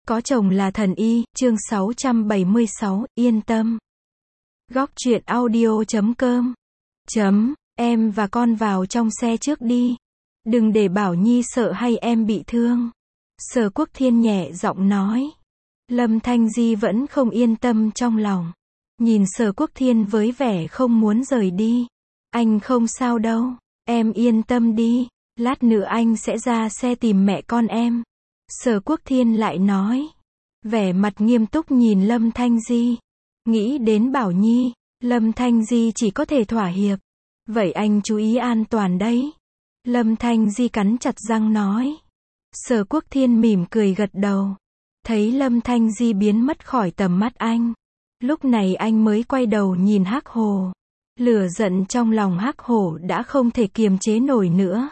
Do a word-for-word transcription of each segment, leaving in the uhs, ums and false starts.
Có chồng là thần y, chương sáu trăm bảy mươi sáu, yên tâm. Góc truyện audio chấm com. Chấm, em và con vào trong xe trước đi. Đừng để Bảo Nhi sợ hay em bị thương. Sở Quốc Thiên nhẹ giọng nói. Lâm Thanh Di vẫn không yên tâm trong lòng. Nhìn Sở Quốc Thiên với vẻ không muốn rời đi. Anh không sao đâu, em yên tâm đi. Lát nữa anh sẽ ra xe tìm mẹ con em. Sở Quốc Thiên lại nói. Vẻ mặt nghiêm túc nhìn Lâm Thanh Di. Nghĩ đến Bảo Nhi, Lâm Thanh Di chỉ có thể thỏa hiệp. Vậy anh chú ý an toàn đấy. Lâm Thanh Di cắn chặt răng nói. Sở Quốc Thiên mỉm cười gật đầu. Thấy Lâm Thanh Di biến mất khỏi tầm mắt anh. Lúc này anh mới quay đầu nhìn Hắc Hồ. Lửa giận trong lòng Hắc Hổ đã không thể kiềm chế nổi nữa.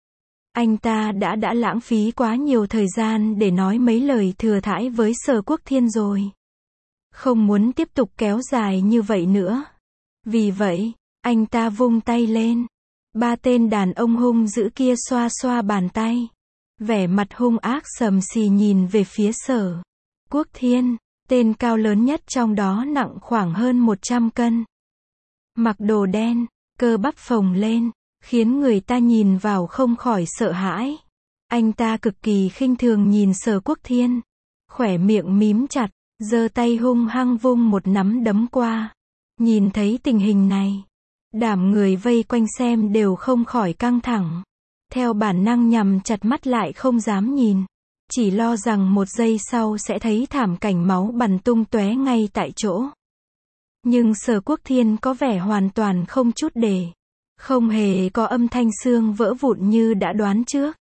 Anh ta đã đã lãng phí quá nhiều thời gian để nói mấy lời thừa thãi với Sở Quốc Thiên rồi. Không muốn tiếp tục kéo dài như vậy nữa. Vì vậy, anh ta vung tay lên. Ba tên đàn ông hung dữ kia xoa xoa bàn tay. Vẻ mặt hung ác sầm xì nhìn về phía Sở Quốc Thiên. Tên cao lớn nhất trong đó nặng khoảng hơn một trăm cân. Mặc đồ đen, cơ bắp phồng lên, khiến người ta nhìn vào không khỏi sợ hãi. Anh ta cực kỳ khinh thường nhìn Sở Quốc Thiên. Khỏe miệng mím chặt, giơ tay hung hăng vung một nắm đấm qua. Nhìn thấy tình hình này, đảm người vây quanh xem đều không khỏi căng thẳng. Theo bản năng nhắm chặt mắt lại không dám nhìn. Chỉ lo rằng một giây sau sẽ thấy thảm cảnh máu bắn tung tóe ngay tại chỗ. Nhưng Sở Quốc Thiên có vẻ hoàn toàn không chút để. Không hề có âm thanh xương vỡ vụn như đã đoán trước.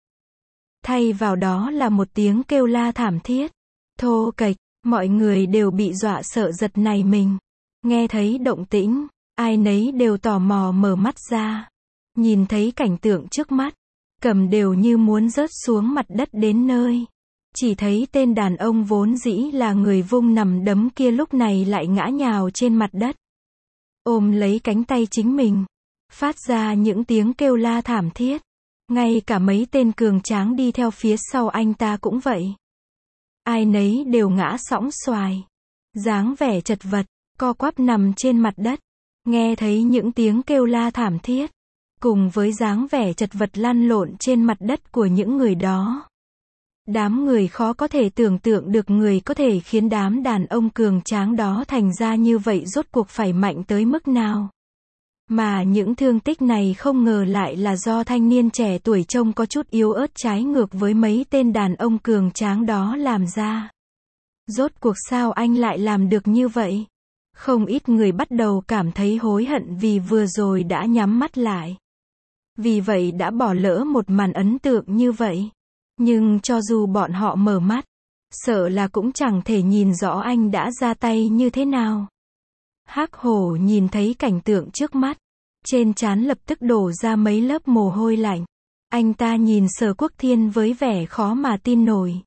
Thay vào đó là một tiếng kêu la thảm thiết. Thô kệch, mọi người đều bị dọa sợ giật nảy mình. Nghe thấy động tĩnh, ai nấy đều tò mò mở mắt ra. Nhìn thấy cảnh tượng trước mắt, cầm đều như muốn rớt xuống mặt đất đến nơi. Chỉ thấy tên đàn ông vốn dĩ là người vung nằm đấm kia lúc này lại ngã nhào trên mặt đất. Ôm lấy cánh tay chính mình. Phát ra những tiếng kêu la thảm thiết. Ngay cả mấy tên cường tráng đi theo phía sau anh ta cũng vậy. Ai nấy đều ngã sõng xoài. Dáng vẻ chật vật, co quắp nằm trên mặt đất. Nghe thấy những tiếng kêu la thảm thiết. Cùng với dáng vẻ chật vật lăn lộn trên mặt đất của những người đó. Đám người khó có thể tưởng tượng được người có thể khiến đám đàn ông cường tráng đó thành ra như vậy rốt cuộc phải mạnh tới mức nào. Mà những thương tích này không ngờ lại là do thanh niên trẻ tuổi trông có chút yếu ớt trái ngược với mấy tên đàn ông cường tráng đó làm ra. Rốt cuộc sao anh lại làm được như vậy? Không ít người bắt đầu cảm thấy hối hận vì vừa rồi đã nhắm mắt lại. Vì vậy đã bỏ lỡ một màn ấn tượng như vậy. Nhưng cho dù bọn họ mở mắt, sợ là cũng chẳng thể nhìn rõ anh đã ra tay như thế nào. Hắc Hổ nhìn thấy cảnh tượng trước mắt, trên trán lập tức đổ ra mấy lớp mồ hôi lạnh. Anh ta nhìn Sở Quốc Thiên với vẻ khó mà tin nổi.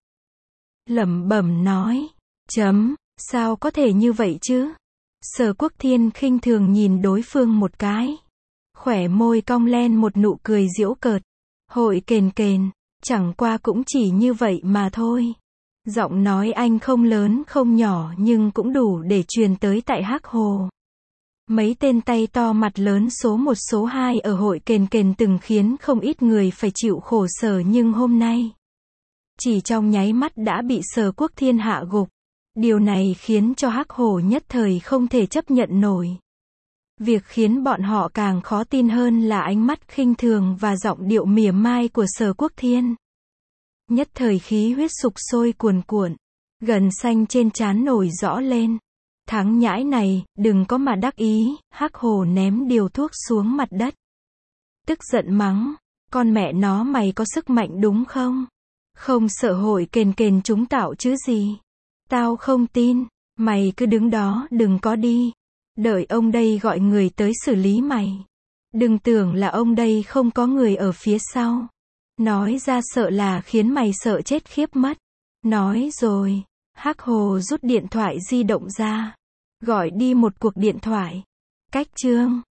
Lẩm bẩm nói, chấm, sao có thể như vậy chứ? Sở Quốc Thiên khinh thường nhìn đối phương một cái. Khỏe môi cong lên một nụ cười giễu cợt. Hội kền kền, chẳng qua cũng chỉ như vậy mà thôi. Giọng nói anh không lớn không nhỏ nhưng cũng đủ để truyền tới tại Hắc Hồ. Mấy tên tay to mặt lớn số một số hai ở hội kền kền từng khiến không ít người phải chịu khổ sở nhưng hôm nay. Chỉ trong nháy mắt đã bị Sở Quốc Thiên hạ gục. Điều này khiến cho Hắc Hồ nhất thời không thể chấp nhận nổi. Việc khiến bọn họ càng khó tin hơn là ánh mắt khinh thường và giọng điệu mỉa mai của Sở Quốc Thiên. Nhất thời khí huyết sục sôi cuồn cuộn, gân xanh trên trán nổi rõ lên. Thắng nhãi này, đừng có mà đắc ý. Hắc Hồ ném điều thuốc xuống mặt đất. Tức giận mắng, con mẹ nó mày có sức mạnh đúng không? Không sợ hội kền kền chúng tạo chứ gì? Tao không tin, mày cứ đứng đó đừng có đi. Đợi ông đây gọi người tới xử lý mày. Đừng tưởng là ông đây không có người ở phía sau. Nói ra sợ là khiến mày sợ chết khiếp mất. Nói rồi, Hắc Hồ rút điện thoại di động ra. Gọi đi một cuộc điện thoại. Cách chương